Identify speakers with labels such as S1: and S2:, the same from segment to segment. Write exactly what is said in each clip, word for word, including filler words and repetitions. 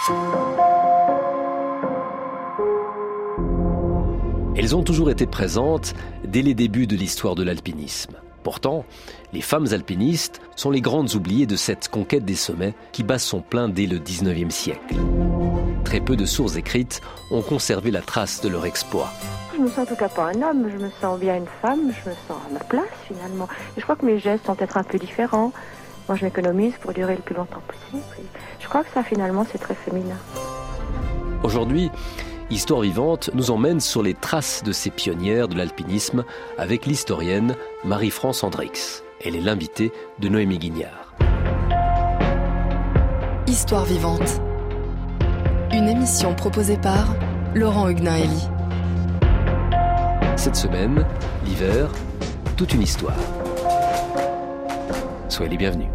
S1: Elles ont toujours été présentes dès les débuts de l'histoire de l'alpinisme. Pourtant, les femmes alpinistes sont les grandes oubliées de cette conquête des sommets qui bat son plein dès le dix-neuvième siècle. Très peu de sources écrites ont conservé la trace de leur exploit.
S2: Je me sens en tout cas pas un homme, je me sens bien une femme, je me sens à ma place finalement. Et je crois que mes gestes vont être un peu différents. Moi je m'économise pour durer le plus longtemps possible. Je crois que ça finalement c'est très féminin.
S1: Aujourd'hui, Histoire vivante nous emmène sur les traces de ces pionnières de l'alpinisme avec l'historienne Marie-France Hendrix. Elle est l'invitée de Noémie Guignard.
S3: Histoire vivante. Une émission proposée par Laurent Huguenin-Elie.
S1: Cette semaine, l'hiver, toute une histoire. Soyez les bienvenus.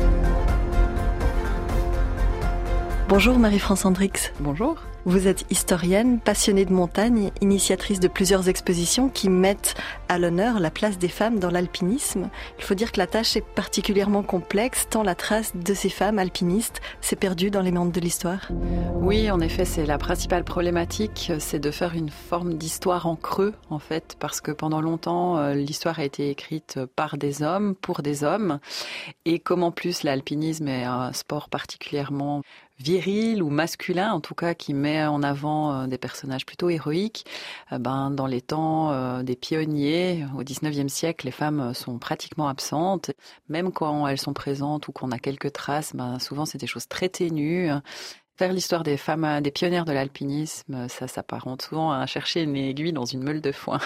S4: Bonjour Marie-France Hendrix.
S5: Bonjour.
S4: Vous êtes historienne, passionnée de montagne, initiatrice de plusieurs expositions qui mettent à l'honneur la place des femmes dans l'alpinisme. Il faut dire que la tâche est particulièrement complexe, tant la trace de ces femmes alpinistes s'est perdue dans les méandres de l'histoire.
S5: Oui, en effet, c'est la principale problématique, c'est de faire une forme d'histoire en creux, en fait, parce que pendant longtemps, l'histoire a été écrite par des hommes, pour des hommes, et comme en plus l'alpinisme est un sport particulièrement viril ou masculin, en tout cas qui met en avant des personnages plutôt héroïques, ben, dans les temps euh, des pionniers, au dix-neuvième siècle, les femmes sont pratiquement absentes. Même quand elles sont présentes ou qu'on a quelques traces, ben, souvent c'est des choses très ténues. Faire l'histoire des femmes, des pionnières de l'alpinisme, ça s'apparente souvent à chercher une aiguille dans une meule de foin.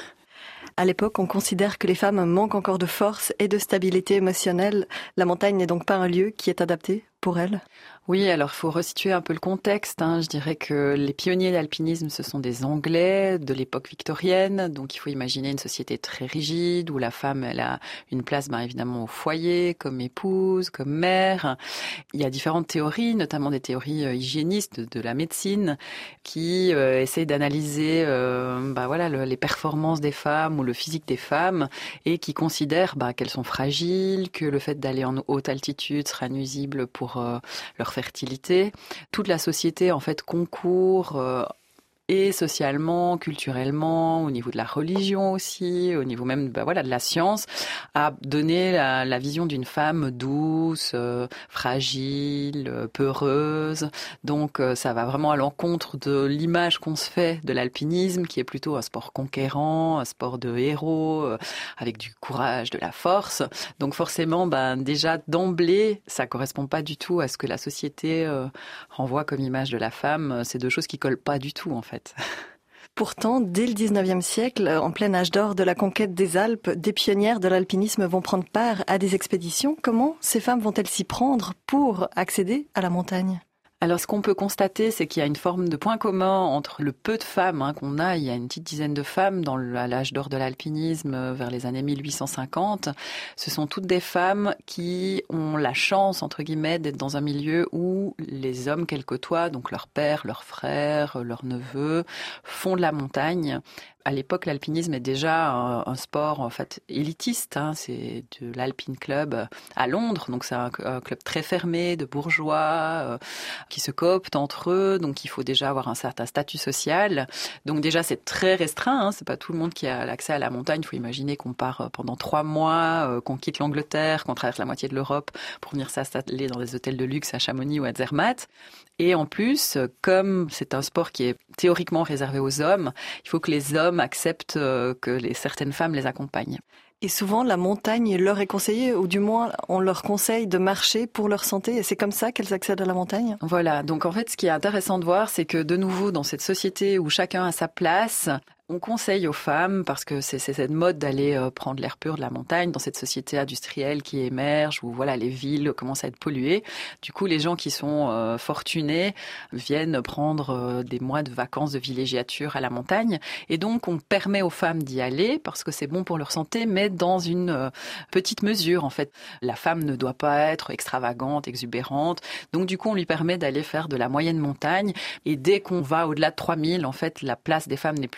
S4: À l'époque, on considère que les femmes manquent encore de force et de stabilité émotionnelle. La montagne n'est donc pas un lieu qui est adapté pour elles ?
S5: Oui, alors il faut resituer un peu le contexte. Hein. Je dirais que les pionniers d'alpinisme, ce sont des Anglais de l'époque victorienne. Donc il faut imaginer une société très rigide où la femme, elle a une place ben, évidemment au foyer, comme épouse, comme mère. Il y a différentes théories, notamment des théories euh, hygiénistes de, de la médecine, qui euh, essayent d'analyser euh, ben, voilà, le, les performances des femmes ou le physique des femmes et qui considèrent ben, qu'elles sont fragiles, que le fait d'aller en haute altitude sera nuisible pour euh, leur fertilité. Toute la société en fait concourt euh, et socialement, culturellement, au niveau de la religion aussi, au niveau même bah, voilà, de la science, à donner la, la vision d'une femme douce, euh, fragile, euh, peureuse. Donc euh, ça va vraiment à l'encontre de l'image qu'on se fait de l'alpinisme, qui est plutôt un sport conquérant, un sport de héros, euh, avec du courage, de la force. Donc forcément, ben, déjà d'emblée, ça correspond pas du tout à ce que la société euh, renvoie comme image de la femme. C'est deux choses qui collent pas du tout en fait.
S4: Pourtant, dès le dix-neuvième siècle, en plein âge d'or de la conquête des Alpes, des pionnières de l'alpinisme vont prendre part à des expéditions. Comment ces femmes vont-elles s'y prendre pour accéder à la montagne ?
S5: Alors, ce qu'on peut constater, c'est qu'il y a une forme de point commun entre le peu de femmes hein, qu'on a. Il y a une petite dizaine de femmes dans le, à l'âge d'or de l'alpinisme vers les années mille huit cent cinquante. Ce sont toutes des femmes qui ont la chance, entre guillemets, d'être dans un milieu où les hommes qu'elles côtoient, donc leurs pères, leurs frères, leurs neveux, font de la montagne. À l'époque, l'alpinisme est déjà un, un sport en fait élitiste. Hein. C'est de l'Alpine Club à Londres, donc c'est un, un club très fermé de bourgeois euh, qui se cooptent entre eux. Donc il faut déjà avoir un certain statut social. Donc déjà c'est très restreint. Hein. C'est pas tout le monde qui a l'accès à la montagne. Il faut imaginer qu'on part pendant trois mois, euh, qu'on quitte l'Angleterre, qu'on traverse la moitié de l'Europe pour venir s'installer dans des hôtels de luxe à Chamonix ou à Zermatt. Et en plus, comme c'est un sport qui est théoriquement réservé aux hommes, il faut que les hommes acceptent que les, certaines femmes les accompagnent.
S4: Et souvent, la montagne leur est conseillée, ou du moins, on leur conseille de marcher pour leur santé, et c'est comme ça qu'elles accèdent à la montagne ?
S5: Voilà, donc en fait, ce qui est intéressant de voir, c'est que de nouveau, dans cette société où chacun a sa place, on conseille aux femmes, parce que c'est, c'est cette mode d'aller euh, prendre l'air pur de la montagne dans cette société industrielle qui émerge, où voilà, les villes commencent à être polluées. Du coup, les gens qui sont euh, fortunés viennent prendre euh, des mois de vacances de villégiature à la montagne. Et donc, on permet aux femmes d'y aller, parce que c'est bon pour leur santé, mais dans une euh, petite mesure, en fait. La femme ne doit pas être extravagante, exubérante. Donc, du coup, on lui permet d'aller faire de la moyenne montagne. Et dès qu'on va au-delà de trois mille, en fait, la place des femmes n'est plus là, parce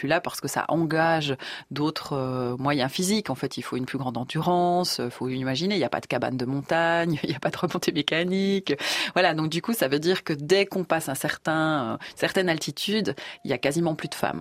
S5: que ça engage d'autres euh, moyens physiques. En fait, il faut une plus grande endurance, il faut imaginer, il n'y a pas de cabane de montagne, il n'y a pas de remontée mécanique. Voilà, donc du coup, ça veut dire que dès qu'on passe un certain, euh, certaine altitude, il y a quasiment plus de femmes.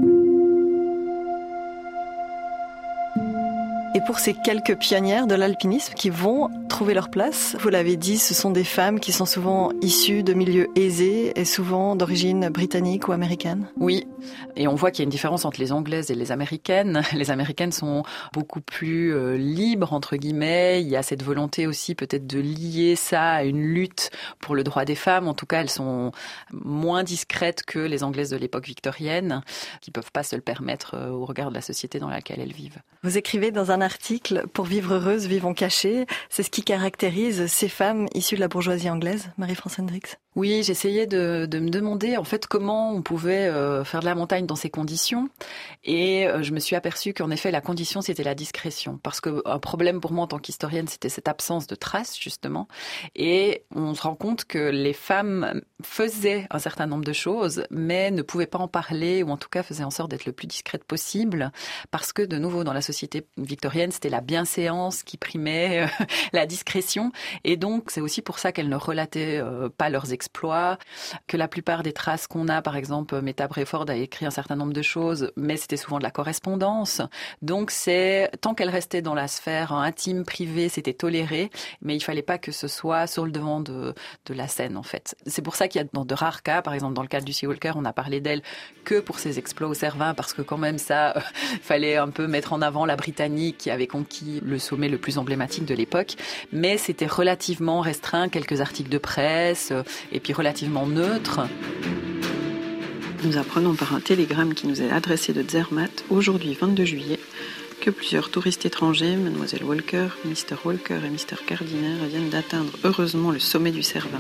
S4: Et pour ces quelques pionnières de l'alpinisme qui vont trouver leur place, vous l'avez dit, ce sont des femmes qui sont souvent issues de milieux aisés et souvent d'origine britannique ou américaine.
S5: Oui, et on voit qu'il y a une différence entre les Anglaises et les Américaines. Les Américaines sont beaucoup plus euh, libres, entre guillemets. Il y a cette volonté aussi peut-être de lier ça à une lutte pour le droit des femmes. En tout cas, elles sont moins discrètes que les Anglaises de l'époque victorienne, qui ne peuvent pas se le permettre euh, au regard de la société dans laquelle elles vivent.
S4: Vous écrivez dans un article « Pour vivre heureuse, vivons cachées ». C'est ce qui caractérise ces femmes issues de la bourgeoisie anglaise, Marie-France Hendricks.
S5: Oui, j'essayais de, de me demander en fait comment on pouvait euh, faire de la montagne dans ces conditions, et euh, je me suis aperçue qu'en effet la condition c'était la discrétion, parce que un problème pour moi en tant qu'historienne c'était cette absence de traces justement, et on se rend compte que les femmes faisaient un certain nombre de choses mais ne pouvaient pas en parler, ou en tout cas faisaient en sorte d'être le plus discrète possible, parce que de nouveau dans la société victorienne c'était la bienséance qui primait euh, la discrétion, et donc c'est aussi pour ça qu'elles ne relataient euh, pas leurs expériences, que la plupart des traces qu'on a, par exemple, Meta Brayford a écrit un certain nombre de choses, mais c'était souvent de la correspondance. Donc c'est, tant qu'elle restait dans la sphère intime, privée, c'était toléré, mais il fallait pas que ce soit sur le devant de, de la scène, en fait. C'est pour ça qu'il y a dans de rares cas, par exemple dans le cas de Lucy Walker, on a parlé d'elle que pour ses exploits au Cervin, parce que quand même ça, euh, fallait un peu mettre en avant la Britannique qui avait conquis le sommet le plus emblématique de l'époque, mais c'était relativement restreint, quelques articles de presse, euh, et puis relativement neutre.
S6: Nous apprenons par un télégramme qui nous est adressé de Zermatt, aujourd'hui vingt-deux juillet, que plusieurs touristes étrangers, Mademoiselle Walker, Mister Walker et Mister Gardiner, viennent d'atteindre heureusement le sommet du Cervin.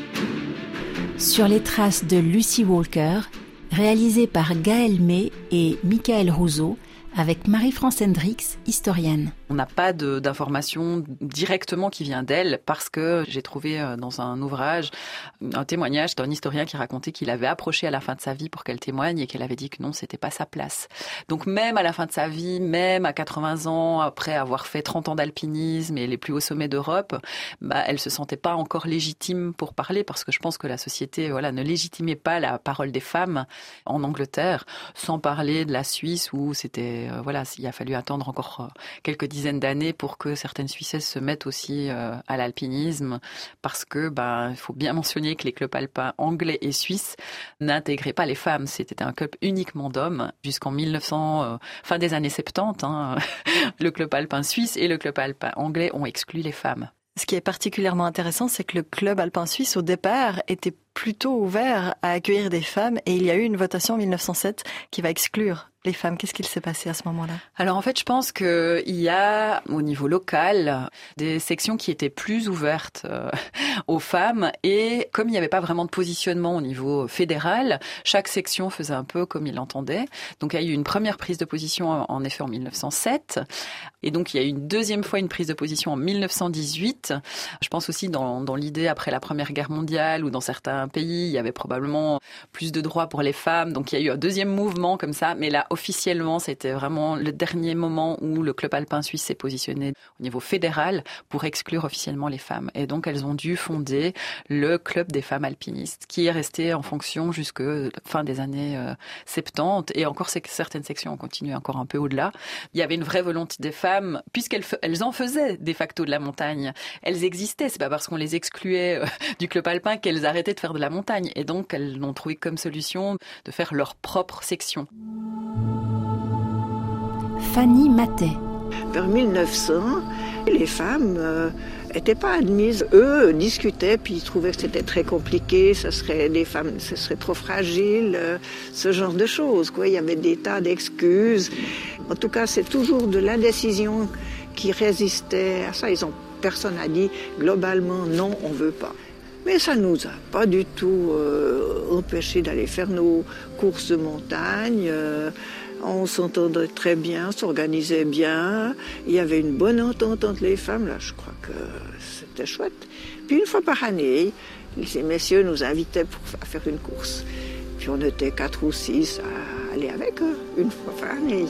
S7: Sur les traces de Lucy Walker, réalisé par Gaël May et Michael Rousseau, avec Marie-France Hendricks, historienne.
S5: On n'a pas de, d'information directement qui vient d'elle, parce que j'ai trouvé dans un ouvrage un témoignage d'un historien qui racontait qu'il avait approché à la fin de sa vie pour qu'elle témoigne et qu'elle avait dit que non, c'était pas sa place. Donc même à la fin de sa vie, même à quatre-vingts ans, après avoir fait trente ans d'alpinisme et les plus hauts sommets d'Europe, bah, elle se sentait pas encore légitime pour parler, parce que je pense que la société voilà, ne légitimait pas la parole des femmes en Angleterre, sans parler de la Suisse où c'était euh, voilà, il a fallu attendre encore euh, quelques dizaines d'années pour que certaines Suissesses se mettent aussi euh, à l'alpinisme, parce que ben il faut bien mentionner que les clubs alpins anglais et suisses n'intégraient pas les femmes. C'était un club uniquement d'hommes jusqu'en mille neuf cents, euh, fin des années soixante-dix. Hein, le club alpin suisse et le club alpin anglais ont exclu les femmes.
S4: Ce qui est particulièrement intéressant, c'est que le club alpin suisse, au départ, était plutôt ouvert à accueillir des femmes, et il y a eu une votation en mille neuf cent sept qui va exclure les femmes. Qu'est-ce qu'il s'est passé à ce moment-là ?
S5: Alors en fait, je pense qu'il y a au niveau local des sections qui étaient plus ouvertes euh, aux femmes, et comme il n'y avait pas vraiment de positionnement au niveau fédéral, chaque section faisait un peu comme il l'entendait. Donc il y a eu une première prise de position en effet en mille neuf cent sept, et donc il y a eu une deuxième fois une prise de position en mille neuf cent dix-huit. Je pense aussi dans, dans l'idée après la Première Guerre mondiale, où dans certains pays, il y avait probablement plus de droits pour les femmes. Donc il y a eu un deuxième mouvement comme ça, mais là officiellement, c'était vraiment le dernier moment où le club alpin suisse s'est positionné au niveau fédéral pour exclure officiellement les femmes. Et donc, elles ont dû fonder le club des femmes alpinistes, qui est resté en fonction jusqu'à fin des années euh, soixante-dix. Et encore, certaines sections ont continué encore un peu au-delà. Il y avait une vraie volonté des femmes, puisqu'elles elles en faisaient de facto de la montagne. Elles existaient. C'est pas parce qu'on les excluait euh, du club alpin qu'elles arrêtaient de faire de la montagne. Et donc, elles l'ont trouvé comme solution de faire leur propre section.
S7: Fanny Matet.
S8: Vers mille neuf cents, les femmes n'étaient euh, pas admises. Eux discutaient, puis ils trouvaient que c'était très compliqué, ça serait, les femmes, ce serait trop fragile, euh, ce genre de choses, quoi. Il y avait des tas d'excuses. En tout cas, c'est toujours de l'indécision qui résistait à ça. Ils ont, personne n'a dit globalement non, on ne veut pas. Mais ça ne nous a pas du tout euh, empêché d'aller faire nos courses de montagne. Euh, on s'entendait très bien, s'organisait bien. Il y avait une bonne entente entre les femmes. Là, je crois que c'était chouette. Puis une fois par année, ces messieurs nous invitaient pour, à faire une course. Puis on était quatre ou six à aller aller avec eux, une fois par année.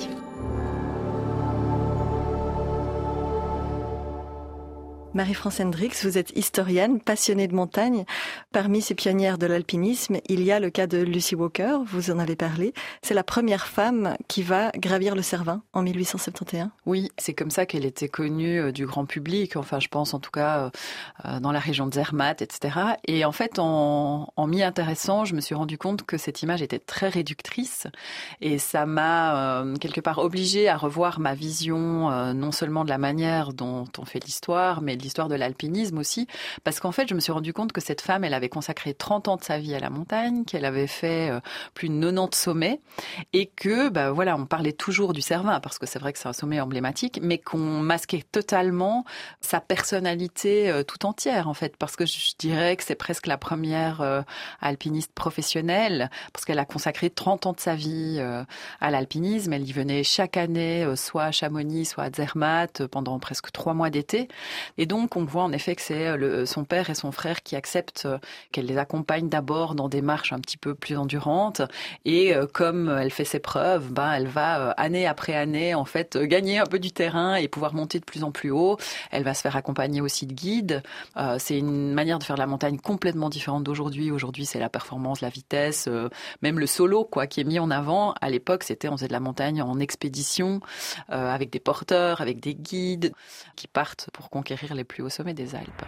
S4: Marie-France Hendricks, vous êtes historienne, passionnée de montagne. Parmi ces pionnières de l'alpinisme, il y a le cas de Lucy Walker, vous en avez parlé. C'est la première femme qui va gravir le Cervin en mille huit cent soixante et un.
S5: Oui, c'est comme ça qu'elle était connue du grand public, enfin je pense en tout cas euh, dans la région de Zermatt, et cetera. Et en fait, en, en m'y intéressant, je me suis rendu compte que cette image était très réductrice et ça m'a euh, quelque part obligée à revoir ma vision, euh, non seulement de la manière dont on fait l'histoire, mais de l'histoire de l'alpinisme aussi, parce qu'en fait, je me suis rendu compte que cette femme, elle avait consacré trente ans de sa vie à la montagne, qu'elle avait fait euh, plus de quatre-vingt-dix sommets, et que, bah voilà, on parlait toujours du Cervin, parce que c'est vrai que c'est un sommet emblématique, mais qu'on masquait totalement sa personnalité euh, tout entière, en fait, parce que je dirais que c'est presque la première euh, alpiniste professionnelle, parce qu'elle a consacré trente ans de sa vie euh, à l'alpinisme, elle y venait chaque année, euh, soit à Chamonix, soit à Zermatt, euh, pendant presque trois mois d'été, et donc on voit en effet que c'est le, son père et son frère qui acceptent qu'elle les accompagne d'abord dans des marches un petit peu plus endurantes, et euh, comme elle fait ses preuves, ben elle va euh, année après année en fait gagner un peu du terrain et pouvoir monter de plus en plus haut. Elle va se faire accompagner aussi de guides. Euh, c'est une manière de faire de la montagne complètement différente d'aujourd'hui. Aujourd'hui, c'est la performance, la vitesse, euh, même le solo quoi qui est mis en avant. À l'époque, c'était on faisait de la montagne en expédition euh, avec des porteurs, avec des guides qui partent pour conquérir les plus hauts sommets des Alpes.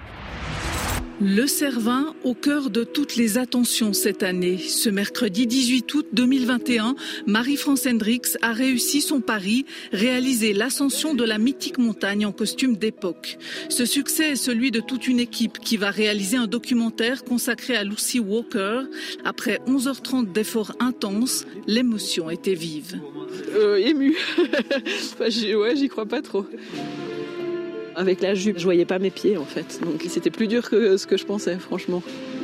S9: Le Cervin au cœur de toutes les attentions cette année. Ce mercredi dix-huit août deux mille vingt et un, Marie-France Hendricks a réussi son pari, réaliser l'ascension de la mythique montagne en costume d'époque. Ce succès est celui de toute une équipe qui va réaliser un documentaire consacré à Lucy Walker. Après onze heures trente d'efforts intenses, l'émotion était vive.
S6: Euh, émue. enfin, j'y, ouais, j'y crois pas trop. Avec la jupe, je voyais pas mes pieds en fait, donc c'était plus dur que ce que je pensais, franchement.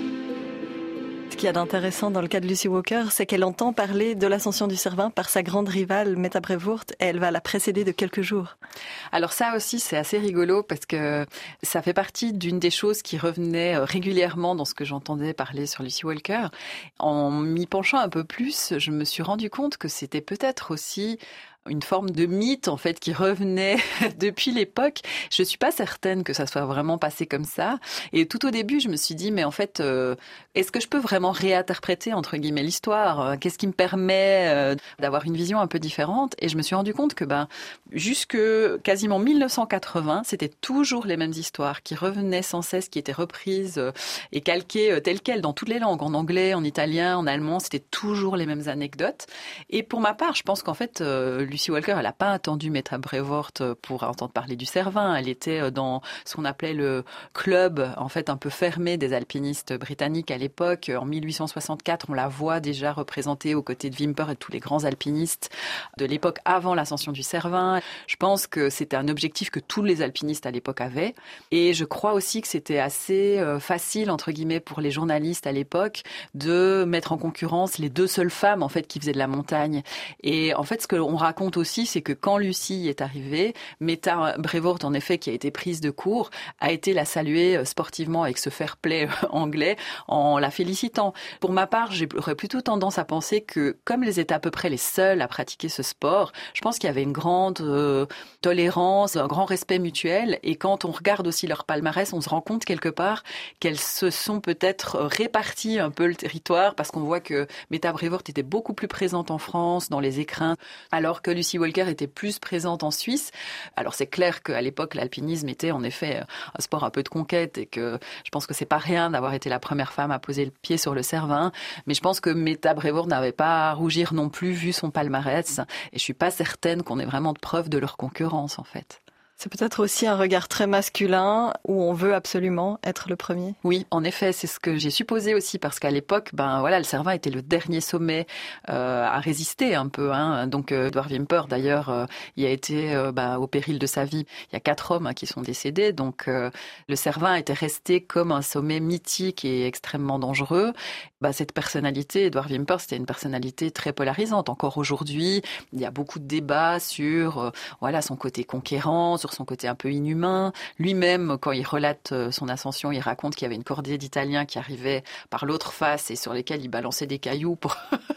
S4: Ce qu'il y a d'intéressant dans le cas de Lucy Walker, c'est qu'elle entend parler de l'ascension du Cervin par sa grande rivale Meta Brevoort, et elle va la précéder de quelques jours.
S5: Alors ça aussi, c'est assez rigolo parce que ça fait partie d'une des choses qui revenait régulièrement dans ce que j'entendais parler sur Lucy Walker. En m'y penchant un peu plus, je me suis rendu compte que c'était peut-être aussi une forme de mythe en fait qui revenait depuis l'époque. Je suis pas certaine que ça soit vraiment passé comme ça. Et tout au début, je me suis dit mais en fait, euh, est-ce que je peux vraiment réinterpréter entre guillemets l'histoire ? Qu'est-ce qui me permet euh, d'avoir une vision un peu différente ? Et je me suis rendu compte que ben jusque quasiment mille neuf cent quatre-vingts, c'était toujours les mêmes histoires qui revenaient sans cesse, qui étaient reprises euh, et calquées euh, telles quelles dans toutes les langues, en anglais, en italien, en allemand. C'était toujours les mêmes anecdotes. Et pour ma part, je pense qu'en fait euh, Lucy Walker, elle n'a pas attendu Meta Brevoort pour entendre parler du Cervin. Elle était dans ce qu'on appelait le club, en fait, un peu fermé des alpinistes britanniques à l'époque. En mille huit cent soixante-quatre, on la voit déjà représentée aux côtés de Whymper et de tous les grands alpinistes de l'époque avant l'ascension du Cervin. Je pense que c'était un objectif que tous les alpinistes à l'époque avaient. Et je crois aussi que c'était assez facile, entre guillemets, pour les journalistes à l'époque de mettre en concurrence les deux seules femmes, en fait, qui faisaient de la montagne. Et en fait, ce qu'on raconte aussi, c'est que quand Lucy est arrivée, Meta Brevoort, en effet, qui a été prise de court, a été la saluer sportivement avec ce fair play anglais en la félicitant. Pour ma part, j'aurais plutôt tendance à penser que, comme elles étaient à peu près les seules à pratiquer ce sport, je pense qu'il y avait une grande euh, tolérance, un grand respect mutuel. Et quand on regarde aussi leur palmarès, on se rend compte quelque part qu'elles se sont peut-être réparties un peu le territoire, parce qu'on voit que Meta Brevoort était beaucoup plus présente en France, dans les écrins, alors que Lucy Walker était plus présente en Suisse. Alors c'est clair qu'à l'époque, l'alpinisme était en effet un sport un peu de conquête et que je pense que c'est pas rien d'avoir été la première femme à poser le pied sur le Cervin. Mais je pense que Meta Brevoort n'avait pas à rougir non plus vu son palmarès. Et je suis pas certaine qu'on ait vraiment de preuves de leur concurrence en fait.
S4: C'est peut-être aussi un regard très masculin où on veut absolument être le premier.
S5: Oui, en effet, c'est ce que j'ai supposé aussi parce qu'à l'époque, ben voilà, le Cervin était le dernier sommet euh, à résister un peu. Hein. Donc euh, Edward Whymper, d'ailleurs, euh, il a été euh, ben, au péril de sa vie. Il y a quatre hommes hein, qui sont décédés. Donc euh, le Cervin était resté comme un sommet mythique et extrêmement dangereux. Ben, cette personnalité, Edward Whymper, c'était une personnalité très polarisante. Encore aujourd'hui, il y a beaucoup de débats sur euh, voilà son côté conquérant, sur son côté un peu inhumain. Lui-même, quand il relate son ascension, il raconte qu'il y avait une cordée d'Italiens qui arrivaient par l'autre face et sur lesquels il balançait des cailloux pour,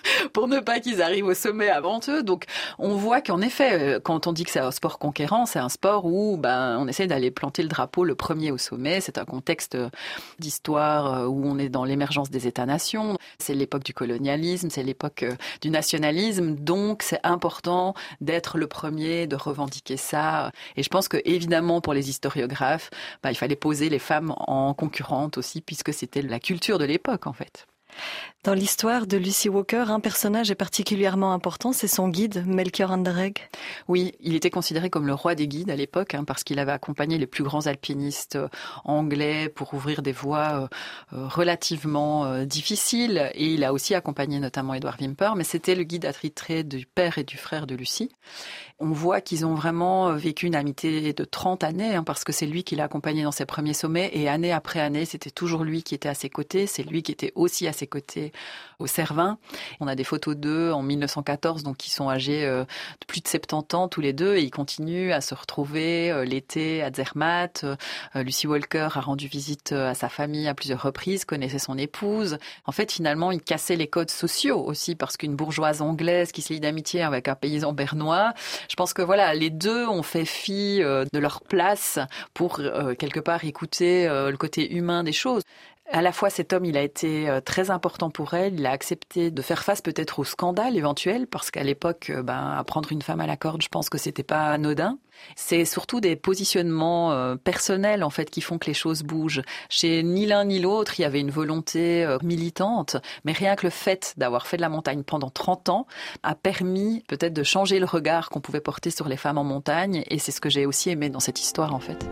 S5: pour ne pas qu'ils arrivent au sommet avant eux. Donc, on voit qu'en effet, quand on dit que c'est un sport conquérant, c'est un sport où ben, on essaie d'aller planter le drapeau le premier au sommet. C'est un contexte d'histoire où on est dans l'émergence des États-nations. C'est l'époque du colonialisme, c'est l'époque du nationalisme. Donc, c'est important d'être le premier, de revendiquer ça. Et je pense que, évidemment, pour les historiographes, ben, il fallait poser les femmes en concurrentes aussi, puisque c'était la culture de l'époque, en fait.
S4: Dans l'histoire de Lucy Walker, un personnage est particulièrement important, c'est son guide, Melchior Anderegg.
S5: Oui, il était considéré comme le roi des guides à l'époque, hein, parce qu'il avait accompagné les plus grands alpinistes anglais pour ouvrir des voies euh, relativement euh, difficiles. Et il a aussi accompagné notamment Edward Whymper, mais c'était le guide attitré du père et du frère de Lucy. On voit qu'ils ont vraiment vécu une amitié de trente années, hein, parce que c'est lui qui l'a accompagné dans ses premiers sommets. Et année après année, c'était toujours lui qui était à ses côtés. C'est lui qui était aussi à ses côtés au Cervin. On a des photos d'eux en mille neuf cent quatorze, donc qui sont âgés euh, de plus de soixante-dix ans tous les deux, et ils continuent à se retrouver euh, l'été à Zermatt. Euh, Lucy Walker a rendu visite à sa famille à plusieurs reprises, connaissait son épouse. En fait, finalement, ils cassaient les codes sociaux aussi, parce qu'une bourgeoise anglaise qui se lie d'amitié avec un paysan bernois, je pense que voilà, les deux ont fait fi euh, de leur place pour euh, quelque part écouter euh, le côté humain des choses. À la fois, cet homme, il a été très important pour elle. Il a accepté de faire face peut-être au scandale éventuel, parce qu'à l'époque, ben, prendre une femme à la corde, je pense que c'était pas anodin. C'est surtout des positionnements euh, personnels, en fait, qui font que les choses bougent. Chez ni l'un ni l'autre, il y avait une volonté euh, militante, mais rien que le fait d'avoir fait de la montagne pendant trente ans a permis peut-être de changer le regard qu'on pouvait porter sur les femmes en montagne, et c'est ce que j'ai aussi aimé dans cette histoire, en fait.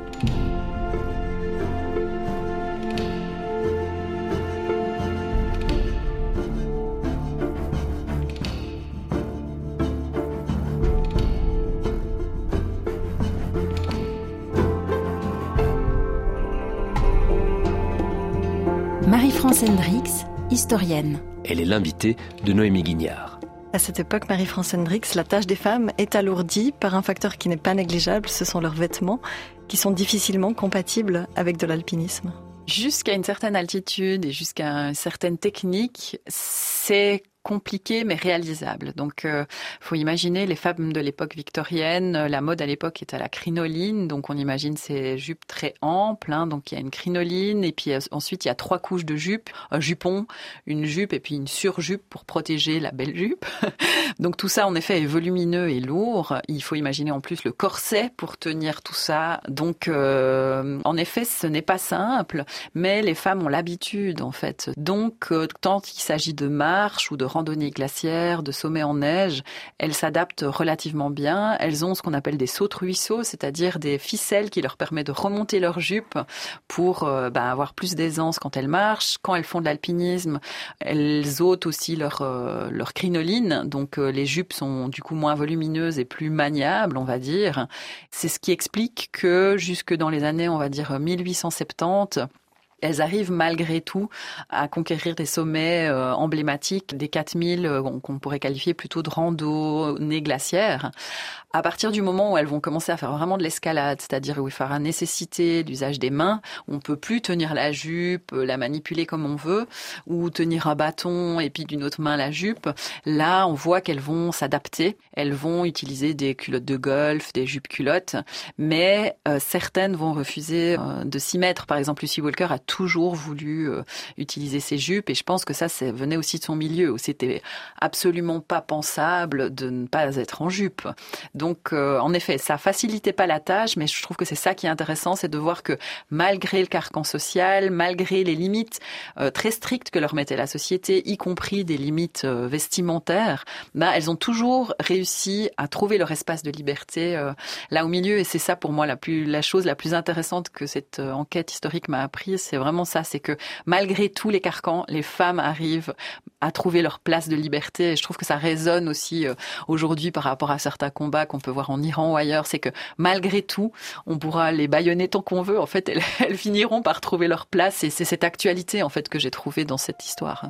S7: Marie-France Hendricks, historienne.
S1: Elle est l'invitée de Noémie Guignard.
S4: À cette époque, Marie-France Hendricks, la tâche des femmes est alourdie par un facteur qui n'est pas négligeable, ce sont leurs vêtements, qui sont difficilement compatibles avec de l'alpinisme.
S5: Jusqu'à une certaine altitude et jusqu'à une certaine technique, c'est compliqué mais réalisable. Donc, euh, faut imaginer les femmes de l'époque victorienne. La mode à l'époque était à la crinoline, donc on imagine ces jupes très amples. Hein, donc il y a une crinoline et puis euh, ensuite il y a trois couches de jupes, un jupon, une jupe et puis une surjupe pour protéger la belle jupe. Donc tout ça en effet est volumineux et lourd. Il faut imaginer en plus le corset pour tenir tout ça. Donc euh, en effet ce n'est pas simple, mais les femmes ont l'habitude en fait. Donc euh, quand il s'agit de marche ou de randonnée glaciaire, de sommet en neige, elles s'adaptent relativement bien. Elles ont ce qu'on appelle des sautes-ruisseaux, c'est-à-dire des ficelles qui leur permettent de remonter leur jupe pour euh, bah, avoir plus d'aisance quand elles marchent. Quand elles font de l'alpinisme, elles ôtent aussi leur, euh, leur crinoline, donc euh, les jupes sont du coup moins volumineuses et plus maniables, on va dire. C'est ce qui explique que jusque dans les années, on va dire, mille huit cent soixante-dix, elles arrivent malgré tout à conquérir des sommets euh, emblématiques, des quatre mille euh, qu'on pourrait qualifier plutôt de randonnée glaciaire. À partir du moment où elles vont commencer à faire vraiment de l'escalade, c'est-à-dire où il faudra nécessiter l'usage des mains, on peut plus tenir la jupe, la manipuler comme on veut, ou tenir un bâton et puis d'une autre main la jupe. Là, on voit qu'elles vont s'adapter. Elles vont utiliser des culottes de golf, des jupes culottes, mais euh, certaines vont refuser euh, de s'y mettre. Par exemple, Lucy Walker a toujours voulu euh, utiliser ses jupes et je pense que ça, ça venait aussi de son milieu où c'était absolument pas pensable de ne pas être en jupe. Donc, euh, en effet, ça facilitait pas la tâche, mais je trouve que c'est ça qui est intéressant, c'est de voir que malgré le carcan social, malgré les limites euh, très strictes que leur mettait la société, y compris des limites euh, vestimentaires, bah, elles ont toujours réussi à trouver leur espace de liberté euh, là au milieu. Et c'est ça pour moi la, plus, la chose la plus intéressante que cette euh, enquête historique m'a appris, c'est vraiment ça, c'est que malgré tous les carcans, les femmes arrivent à trouver leur place de liberté. Et je trouve que ça résonne aussi euh, aujourd'hui par rapport à certains combats qu'on peut voir en Iran ou ailleurs, c'est que malgré tout, on pourra les bâillonner tant qu'on veut. En fait, elles, elles finiront par trouver leur place et c'est cette actualité en fait que j'ai trouvée dans cette histoire.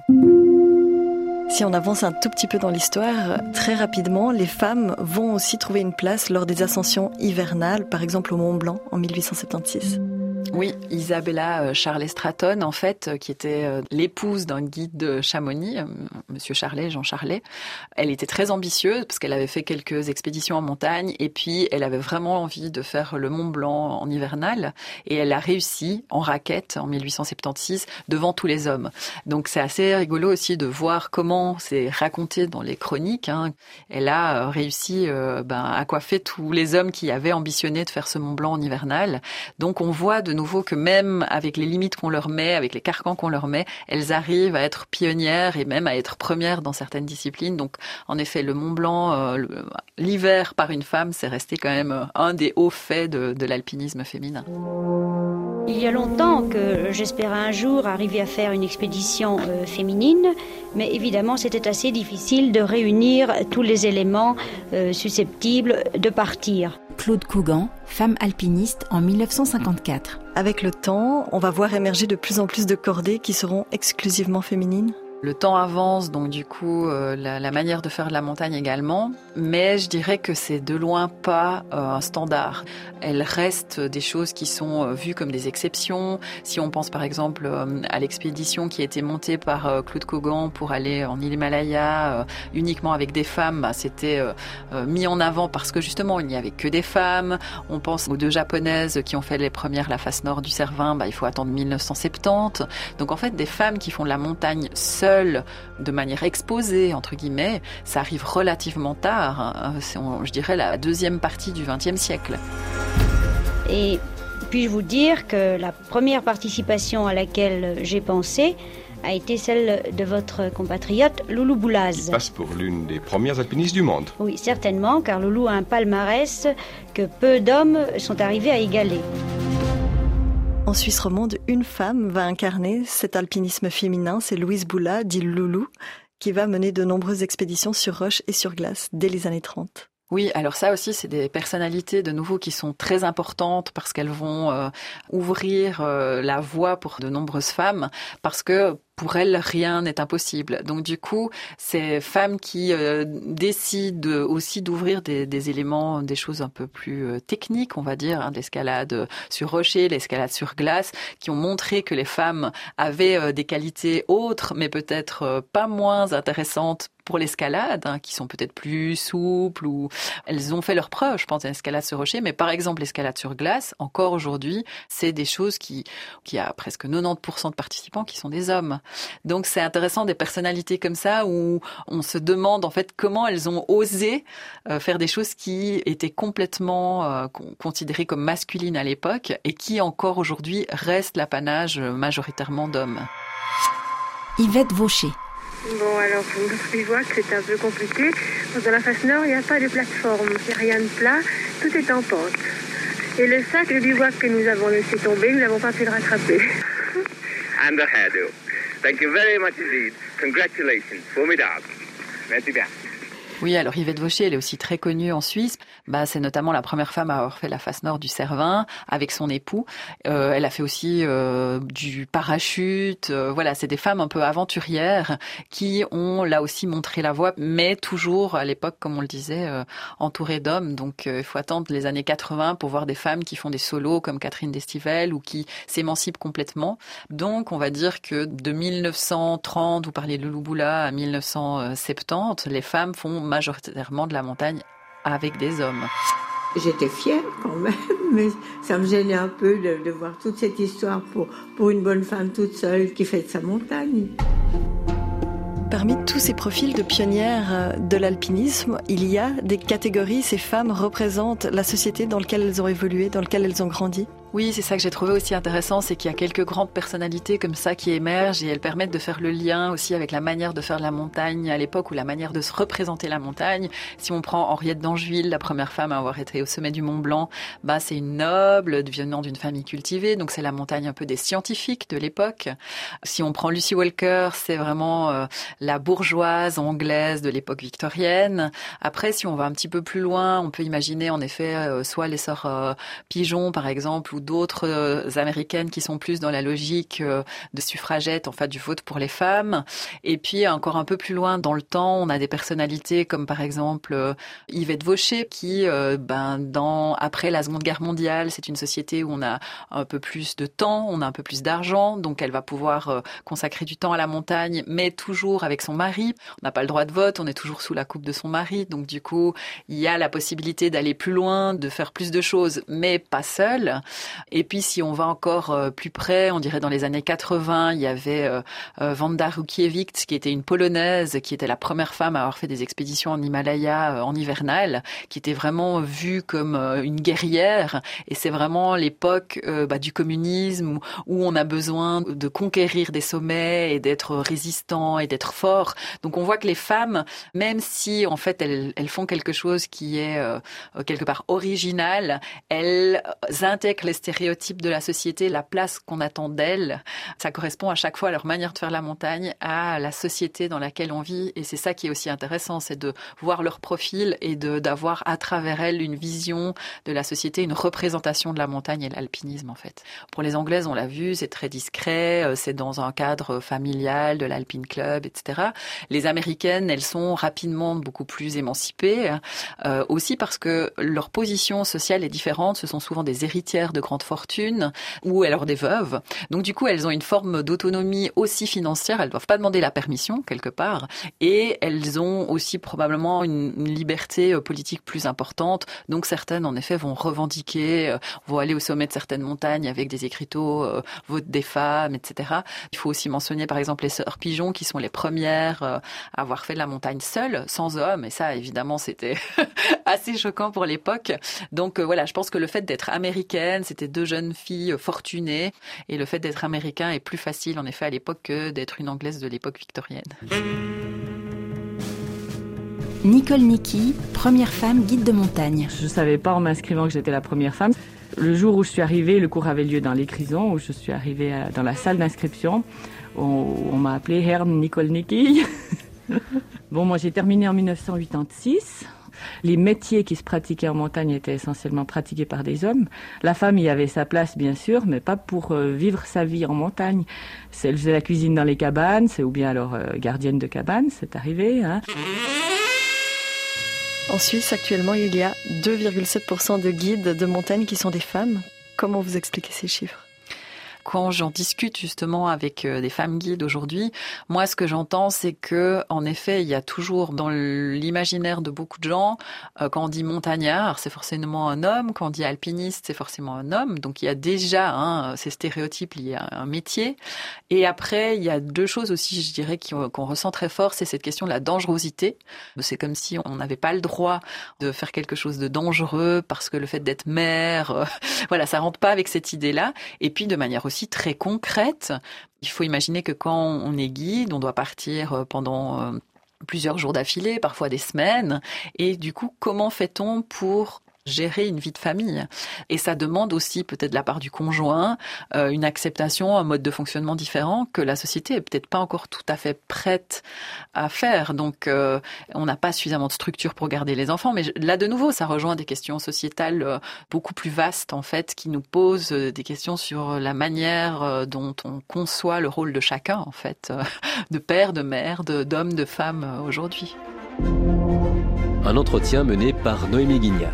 S4: Si on avance un tout petit peu dans l'histoire, très rapidement, les femmes vont aussi trouver une place lors des ascensions hivernales, par exemple au Mont Blanc en mille huit cent soixante-seize.
S5: Oui, Isabella Charlet Stratton, en fait, qui était l'épouse d'un guide de Chamonix, Monsieur Charlet, Jean Charlet. Elle était très ambitieuse parce qu'elle avait fait quelques expéditions en montagne et puis elle avait vraiment envie de faire le Mont Blanc en hivernal et elle a réussi en raquette en mille huit cent soixante-seize devant tous les hommes. Donc c'est assez rigolo aussi de voir comment c'est raconté dans les chroniques. Hein. Elle a réussi euh, ben, à coiffer tous les hommes qui avaient ambitionné de faire ce Mont Blanc en hivernal. Donc on voit de nouveau que même avec les limites qu'on leur met, avec les carcans qu'on leur met, elles arrivent à être pionnières et même à être premières dans certaines disciplines. Donc en effet, le Mont Blanc, euh, le, l'hiver par une femme, c'est resté quand même un des hauts faits de, de l'alpinisme féminin.
S10: Il y a longtemps que j'espérais un jour arriver à faire une expédition euh, féminine, mais évidemment c'était assez difficile de réunir tous les éléments euh, susceptibles de partir.
S7: Claude Cougan, femme alpiniste en mille neuf cent cinquante-quatre.
S4: Avec le temps, on va voir émerger de plus en plus de cordées qui seront exclusivement féminines.
S5: Le temps avance, donc du coup, euh, la, la manière de faire de la montagne également. Mais je dirais que c'est de loin pas euh, un standard. Elles restent des choses qui sont euh, vues comme des exceptions. Si on pense par exemple euh, à l'expédition qui a été montée par euh, Claude Cougan pour aller en Himalaya euh, uniquement avec des femmes, bah, c'était euh, euh, mis en avant parce que justement il n'y avait que des femmes. On pense aux deux japonaises qui ont fait les premières la face nord du Cervin, bah, il faut attendre mille neuf cent soixante-dix. Donc en fait, des femmes qui font de la montagne seules, de manière exposée, entre guillemets, ça arrive relativement tard. C'est, je dirais, la deuxième partie du vingtième siècle.
S10: Et puis-je vous dire que la première participation à laquelle j'ai pensé a été celle de votre compatriote Loulou Boulaz.
S11: Il passe pour l'une des premières alpinistes du monde.
S10: Oui, certainement, car Loulou a un palmarès que peu d'hommes sont arrivés à égaler.
S4: En Suisse romande, une femme va incarner cet alpinisme féminin, c'est Louise Boula, dit Loulou, qui va mener de nombreuses expéditions sur roche et sur glace dès les années trente.
S5: Oui, alors ça aussi, c'est des personnalités de nouveau qui sont très importantes parce qu'elles vont euh, ouvrir euh, la voie pour de nombreuses femmes, parce que pour elles, rien n'est impossible. Donc du coup, ces femmes qui euh, décident aussi d'ouvrir des, des éléments, des choses un peu plus euh, techniques, on va dire, hein, l'escalade sur rocher, l'escalade sur glace, qui ont montré que les femmes avaient euh, des qualités autres, mais peut-être euh, pas moins intéressantes pour l'escalade, hein, qui sont peut-être plus souples, ou elles ont fait leurs preuves, je pense, à l'escalade sur rocher, mais par exemple l'escalade sur glace, encore aujourd'hui, c'est des choses qui, qui a presque quatre-vingt-dix pour cent de participants qui sont des hommes. Donc c'est intéressant, des personnalités comme ça où on se demande en fait comment elles ont osé euh, faire des choses qui étaient complètement euh, considérées comme masculines à l'époque et qui encore aujourd'hui restent l'apanage majoritairement d'hommes.
S7: Yvette Vaucher.
S2: Bon, alors, pour le bivouac, c'est un peu compliqué. Dans la face nord, il n'y a pas de plateforme, il n'y a rien de plat, tout est en pente. Et le sac, le bivouac que nous avons laissé tomber, nous n'avons pas pu le rattraper.
S12: And the hairdo. Thank you very much indeed. Congratulations. Formidable. Merci bien.
S5: Oui, alors Yvette Vaucher, elle est aussi très connue en Suisse. Bah, c'est notamment la première femme à avoir fait la face nord du Cervin avec son époux. Euh, elle a fait aussi euh, du parachute. Euh, voilà, c'est des femmes un peu aventurières qui ont là aussi montré la voie, mais toujours à l'époque, comme on le disait, euh, entourées d'hommes. Donc, euh, il faut attendre les années quatre-vingts pour voir des femmes qui font des solos comme Catherine Destivelle ou qui s'émancipent complètement. Donc, on va dire que de mille neuf cent trente, vous parlez de Loulou Boula, à mille neuf cent soixante-dix, les femmes font majoritairement de la montagne avec des hommes.
S13: J'étais fière quand même, mais ça me gênait un peu de, de voir toute cette histoire pour, pour une bonne femme toute seule qui fait de sa montagne.
S4: Parmi tous ces profils de pionnières de l'alpinisme, il y a des catégories. Ces femmes représentent la société dans laquelle elles ont évolué, dans laquelle elles ont grandi.
S5: Oui, c'est ça que j'ai trouvé aussi intéressant, c'est qu'il y a quelques grandes personnalités comme ça qui émergent et elles permettent de faire le lien aussi avec la manière de faire de la montagne à l'époque ou la manière de se représenter la montagne. Si on prend Henriette d'Angeville, la première femme à avoir été au sommet du Mont Blanc, bah c'est une noble venant d'une famille cultivée, donc c'est la montagne un peu des scientifiques de l'époque. Si on prend Lucy Walker, c'est vraiment euh, la bourgeoise anglaise de l'époque victorienne. Après, si on va un petit peu plus loin, on peut imaginer en effet euh, soit les sœurs euh, Pigeon par exemple, ou d'autres euh, américaines qui sont plus dans la logique euh, de suffragette, en fait, du vote pour les femmes. Et puis, encore un peu plus loin dans le temps, on a des personnalités comme par exemple euh, Yvette Vaucher, qui, euh, ben, dans après la Seconde Guerre mondiale, c'est une société où on a un peu plus de temps, on a un peu plus d'argent, donc elle va pouvoir euh, consacrer du temps à la montagne, mais toujours avec son mari. On n'a pas le droit de vote, on est toujours sous la coupe de son mari, donc du coup, il y a la possibilité d'aller plus loin, de faire plus de choses, mais pas seul. Et puis, si on va encore euh, plus près, on dirait dans les années quatre-vingts, il y avait euh, euh, Wanda Rutkiewicz, qui était une Polonaise, qui était la première femme à avoir fait des expéditions en Himalaya euh, en hivernal, qui était vraiment vue comme euh, une guerrière. Et c'est vraiment l'époque euh, bah, du communisme où, où on a besoin de conquérir des sommets et d'être résistant et d'être fort. Donc, on voit que les femmes, même si en fait elles, elles font quelque chose qui est euh, quelque part original, elles intègrent les stéréotypes de la société, la place qu'on attend d'elles. Ça correspond à chaque fois à leur manière de faire la montagne, à la société dans laquelle on vit. Et c'est ça qui est aussi intéressant, c'est de voir leur profil et de, d'avoir à travers elles une vision de la société, une représentation de la montagne et de l'alpinisme en fait. Pour les Anglaises, on l'a vu, c'est très discret, c'est dans un cadre familial, de l'Alpine Club, et cetera. Les Américaines, elles sont rapidement beaucoup plus émancipées, euh, aussi parce que leur position sociale est différente. Ce sont souvent des héritières de grandes fortunes ou alors des veuves. Donc du coup, elles ont une forme d'autonomie aussi financière. Elles ne doivent pas demander la permission quelque part. Et elles ont aussi probablement une, une liberté politique plus importante. Donc certaines, en effet, vont revendiquer, vont aller au sommet de certaines montagnes avec des écriteaux, euh, vote des femmes, et cetera. Il faut aussi mentionner par exemple les sœurs Pigeon qui sont les premières euh, à avoir fait de la montagne seules, sans hommes. Et ça, évidemment, c'était assez choquant pour l'époque. Donc euh, voilà, je pense que le fait d'être américaine, c'était deux jeunes filles fortunées. Et le fait d'être américain est plus facile, en effet, à l'époque que d'être une Anglaise de l'époque victorienne.
S7: Nicole Nicky, première femme guide de montagne.
S14: Je ne savais pas en m'inscrivant que j'étais la première femme. Le jour où je suis arrivée, le cours avait lieu dans les Grisons, où je suis arrivée dans la salle d'inscription. On, on m'a appelée Herrn Nicole Nicky. Bon, moi j'ai terminé en dix-neuf cent quatre-vingt-seize. Les métiers qui se pratiquaient en montagne étaient essentiellement pratiqués par des hommes. La femme y avait sa place, bien sûr, mais pas pour euh, vivre sa vie en montagne. Elle faisait la cuisine dans les cabanes, c'est, ou bien alors euh, gardienne de cabane, c'est arrivé. Hein.
S4: En Suisse, actuellement, il y a deux virgule sept pour cent de guides de montagne qui sont des femmes. Comment vous expliquez ces chiffres ?
S5: Quand j'en discute justement avec des femmes guides aujourd'hui, moi ce que j'entends c'est que en effet il y a toujours dans l'imaginaire de beaucoup de gens, euh, quand on dit montagnard c'est forcément un homme, quand on dit alpiniste c'est forcément un homme, donc il y a déjà hein, ces stéréotypes liés à un métier. Et après il y a deux choses aussi je dirais qu'on ressent très fort, c'est cette question de la dangerosité. C'est comme si on n'avait pas le droit de faire quelque chose de dangereux parce que le fait d'être mère, euh, voilà ça rentre pas avec cette idée-là. Et puis de manière aussi très concrète. Il faut imaginer que quand on est guide, on doit partir pendant plusieurs jours d'affilée, parfois des semaines. Et du coup, comment fait-on pour gérer une vie de famille? Et ça demande aussi, peut-être de la part du conjoint, euh, une acceptation, un mode de fonctionnement différent que la société est peut-être pas encore tout à fait prête à faire. Donc, euh, on n'a pas suffisamment de structure pour garder les enfants. Mais là, de nouveau, ça rejoint des questions sociétales euh, beaucoup plus vastes, en fait, qui nous posent euh, des questions sur la manière euh, dont on conçoit le rôle de chacun, en fait, euh, de père, de mère, de, d'homme, de femme euh, aujourd'hui.
S1: Un entretien mené par Noémie Guignard.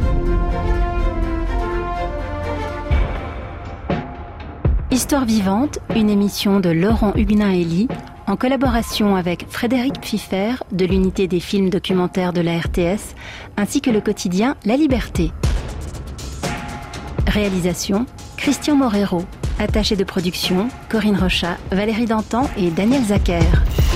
S7: Histoire vivante, une émission de Laurent Huguenin-Elie, en collaboration avec Frédéric Pfiffer de l'unité des films documentaires de la R T S, ainsi que le quotidien La Liberté. Réalisation, Christian Morero. Attaché de production, Corinne Rochat, Valérie Dantan et Daniel Zacher.